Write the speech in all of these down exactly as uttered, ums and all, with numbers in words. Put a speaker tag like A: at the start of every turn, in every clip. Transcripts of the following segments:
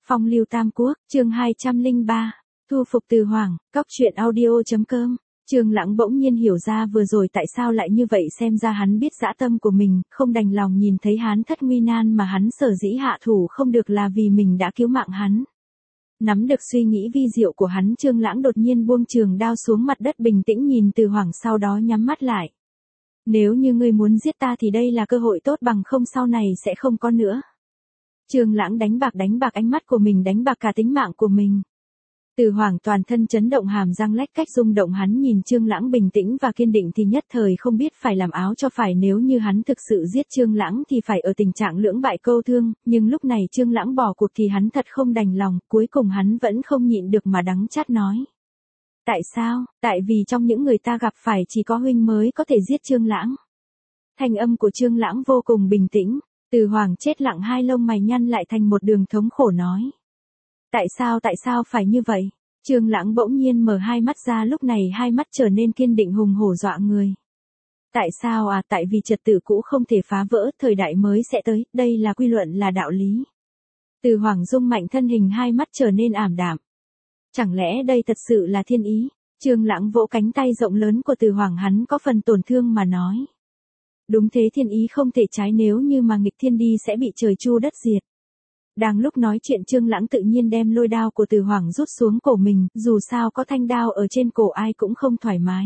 A: Phong lưu Tam Quốc, chương hai trăm lẻ ba, thu phục Từ Hoàng, cóc truyện audio chấm com. Trương Lãng bỗng nhiên hiểu ra vừa rồi tại sao lại như vậy, xem ra hắn biết dã tâm của mình, không đành lòng nhìn thấy Hán Thất nguy nan mà hắn sở dĩ hạ thủ không được là vì mình đã cứu mạng hắn. Nắm được suy nghĩ vi diệu của hắn, Trương Lãng đột nhiên buông trường đao xuống mặt đất, bình tĩnh nhìn Từ Hoàng, sau đó nhắm mắt lại. Nếu như ngươi muốn giết ta thì đây là cơ hội tốt, bằng không sau này sẽ không có nữa. Trương Lãng đánh bạc đánh bạc ánh mắt của mình, đánh bạc cả tính mạng của mình. Từ Hoàng toàn thân chấn động, hàm răng lách cách rung động, hắn nhìn Trương Lãng bình tĩnh và kiên định thì nhất thời không biết phải làm áo cho phải. Nếu như hắn thực sự giết Trương Lãng thì phải ở tình trạng lưỡng bại câu thương, nhưng lúc này Trương Lãng bỏ cuộc thì hắn thật không đành lòng, cuối cùng hắn vẫn không nhịn được mà đắng chát nói. Tại sao? Tại vì trong những người ta gặp phải chỉ có huynh mới có thể giết Trương Lãng. Thanh âm của Trương Lãng vô cùng bình tĩnh. Từ Hoàng chết lặng, hai lông mày nhăn lại thành một đường thống khổ nói. Tại sao tại sao phải như vậy? Trương Lãng bỗng nhiên mở hai mắt ra, lúc này hai mắt trở nên kiên định hùng hổ dọa người. Tại sao à? Tại vì trật tự cũ không thể phá vỡ, thời đại mới sẽ tới, đây là quy luận, là đạo lý. Từ Hoàng rung mạnh thân hình, hai mắt trở nên ảm đạm. Chẳng lẽ đây thật sự là thiên ý? Trương Lãng vỗ cánh tay rộng lớn của Từ Hoàng, hắn có phần tổn thương mà nói. Đúng thế, thiên ý không thể trái, nếu như mà nghịch thiên đi sẽ bị trời chu đất diệt. Đang lúc nói chuyện, Trương Lãng tự nhiên đem lôi đao của Từ Hoàng rút xuống cổ mình, dù sao có thanh đao ở trên cổ ai cũng không thoải mái.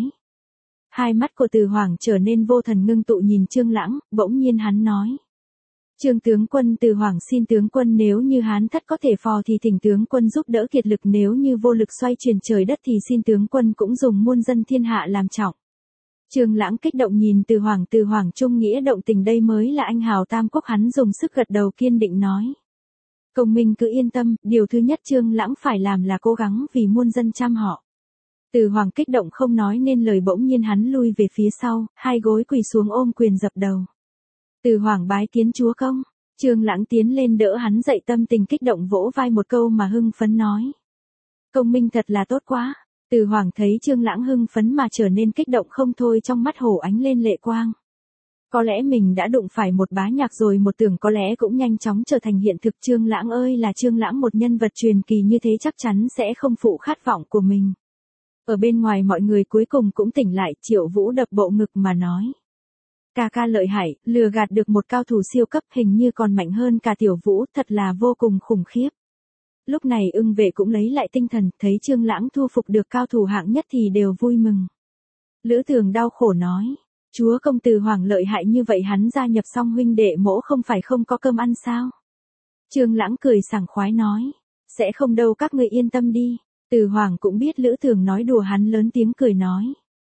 A: Hai mắt của Từ Hoàng trở nên vô thần ngưng tụ nhìn Trương Lãng, bỗng nhiên hắn nói. Trương tướng quân, Từ Hoàng xin tướng quân, nếu như Hán Thất có thể phò thì thỉnh tướng quân giúp đỡ kiệt lực, nếu như vô lực xoay chuyển trời đất thì xin tướng quân cũng dùng muôn dân thiên hạ làm trọng. Trương Lãng kích động nhìn Từ Hoàng, Từ Hoàng trung nghĩa động tình, đây mới là anh hào Tam Quốc, hắn dùng sức gật đầu kiên định nói. Công minh cứ yên tâm, điều thứ nhất Trương Lãng phải làm là cố gắng vì muôn dân chăm họ. Từ Hoàng kích động không nói nên lời, bỗng nhiên hắn lui về phía sau, hai gối quỳ xuống ôm quyền dập đầu. Từ Hoàng bái kiến chúa công. Trương Lãng tiến lên đỡ hắn dậy, tâm tình kích động vỗ vai một câu mà hưng phấn nói. Công minh thật là tốt quá. Từ Hoàng thấy Trương Lãng hưng phấn mà trở nên kích động không thôi, trong mắt hổ ánh lên lệ quang. Có lẽ mình đã đụng phải một bá nhạc rồi, một tưởng có lẽ cũng nhanh chóng trở thành hiện thực. Trương Lãng ơi là Trương Lãng, một nhân vật truyền kỳ như thế chắc chắn sẽ không phụ khát vọng của mình. Ở bên ngoài mọi người cuối cùng cũng tỉnh lại, Triệu Vũ đập bộ ngực mà nói. Ca ca lợi hại, lừa gạt được một cao thủ siêu cấp, hình như còn mạnh hơn cả Tiểu Vũ, thật là vô cùng khủng khiếp. Lúc này Ưng Vệ cũng lấy lại tinh thần, thấy Trương Lãng thu phục được cao thủ hạng nhất thì đều vui mừng. Lữ Thường đau khổ nói. Chúa công, Từ Hoàng lợi hại như vậy, hắn gia nhập xong huynh đệ mỗ không phải không có cơm ăn sao? Trương Lãng cười sảng khoái nói. Sẽ không đâu, các ngươi yên tâm đi. Từ Hoàng cũng biết Lữ Thường nói đùa, hắn lớn tiếng cười nói.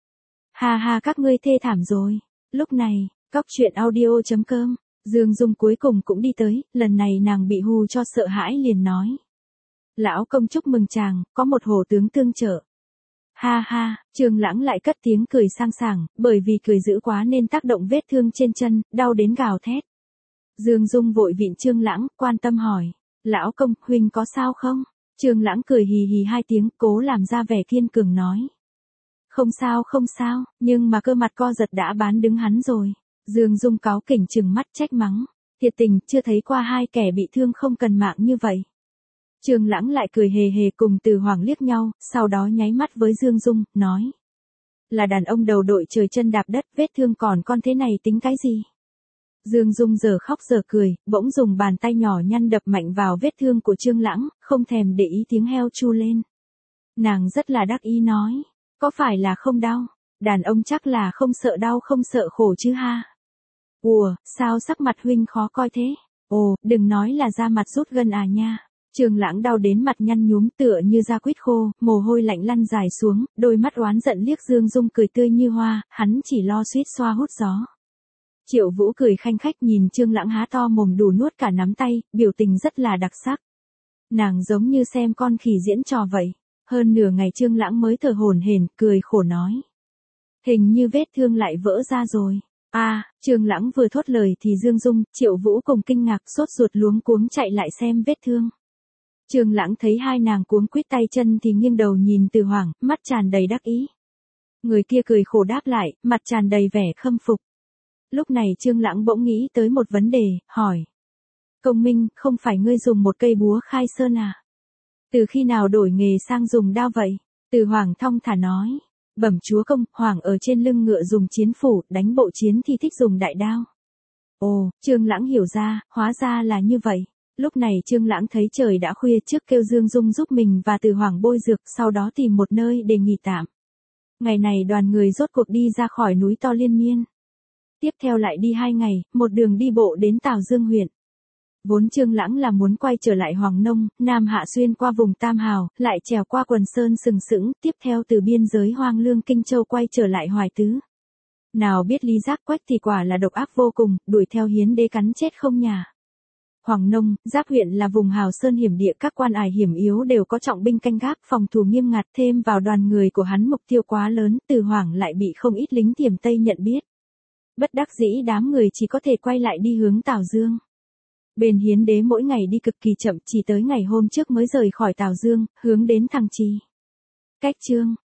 A: Ha ha, các ngươi thê thảm rồi. Lúc này, cóc truyện audio chấm com, Dương Dung cuối cùng cũng đi tới, lần này nàng bị hù cho sợ hãi liền nói. Lão công chúc mừng chàng, có một hổ tướng tương trợ. Ha ha, Trương Lãng lại cất tiếng cười sang sảng, bởi vì cười dữ quá nên tác động vết thương trên chân, đau đến gào thét. Dương Dung vội vịn Trương Lãng, quan tâm hỏi. Lão công, huynh có sao không? Trương Lãng cười hì hì hai tiếng, cố làm ra vẻ kiên cường nói. Không sao không sao, nhưng mà cơ mặt co giật đã bán đứng hắn rồi. Dương Dung cáu kỉnh trừng mắt trách mắng. Thiệt tình, chưa thấy qua hai kẻ bị thương không cần mạng như vậy. Trương Lãng lại cười hề hề cùng Từ Hoàng liếc nhau, sau đó nháy mắt với Dương Dung, nói. Là đàn ông đầu đội trời chân đạp đất, vết thương còn con thế này tính cái gì? Dương Dung giờ khóc giờ cười, bỗng dùng bàn tay nhỏ nhăn đập mạnh vào vết thương của Trương Lãng, không thèm để ý tiếng heo chu lên. Nàng rất là đắc ý nói. Có phải là không đau? Đàn ông chắc là không sợ đau không sợ khổ chứ ha? Ủa, sao sắc mặt huynh khó coi thế? Ồ, đừng nói là da mặt rút gân à nha. Trương Lãng đau đến mặt nhăn nhúm tựa như da quýt khô, mồ hôi lạnh lăn dài xuống, đôi mắt oán giận liếc Dương Dung cười tươi như hoa, hắn chỉ lo suýt xoa hút gió. Triệu Vũ cười khanh khách nhìn Trương Lãng há to mồm đủ nuốt cả nắm tay, biểu tình rất là đặc sắc. Nàng giống như xem con khỉ diễn trò vậy. Hơn nửa ngày Trương Lãng mới thở hổn hển, cười khổ nói. Hình như vết thương lại vỡ ra rồi. À, Trương Lãng vừa thốt lời thì Dương Dung, Triệu Vũ cùng kinh ngạc sốt ruột luống cuống chạy lại xem vết thương. Trương Lãng thấy hai nàng cuống quýt tay chân thì nghiêng đầu nhìn Từ Hoàng, mắt tràn đầy đắc ý. Người kia cười khổ đáp lại, mặt tràn đầy vẻ khâm phục. Lúc này Trương Lãng bỗng nghĩ tới một vấn đề, hỏi. Công Minh, không phải ngươi dùng một cây búa khai sơn à? Từ khi nào đổi nghề sang dùng đao vậy? Từ Hoàng thong thả nói. Bẩm chúa công, Hoàng ở trên lưng ngựa dùng chiến phủ, đánh bộ chiến thì thích dùng đại đao. Ồ, Trương Lãng hiểu ra, hóa ra là như vậy. Lúc này Trương Lãng thấy trời đã khuya, trước kêu Dương Dung giúp mình và Từ Hoàng bôi dược, sau đó tìm một nơi để nghỉ tạm. Ngày này đoàn người rốt cuộc đi ra khỏi núi to liên miên. Tiếp theo lại đi hai ngày, một đường đi bộ đến Tào Dương huyện. Vốn Trương Lãng là muốn quay trở lại Hoàng Nông, Nam Hạ xuyên qua vùng Tam Hào, lại trèo qua quần sơn sừng sững, tiếp theo từ biên giới Hoang Lương Kinh Châu quay trở lại Hoài Tứ. Nào biết Lý Giác Quách thì quả là độc ác vô cùng, đuổi theo Hiến Đế cắn chết không nhà. Hoàng Nông, Giáp huyện là vùng hào sơn hiểm địa, các quan ải hiểm yếu đều có trọng binh canh gác, phòng thủ nghiêm ngặt, thêm vào đoàn người của hắn mục tiêu quá lớn, Từ Hoàng lại bị không ít lính Thiểm Tây nhận biết. Bất đắc dĩ đám người chỉ có thể quay lại đi hướng Tào Dương. Bên Hiến Đế mỗi ngày đi cực kỳ chậm, chỉ tới ngày hôm trước mới rời khỏi Tào Dương, hướng đến Thằng Trì. Cách chương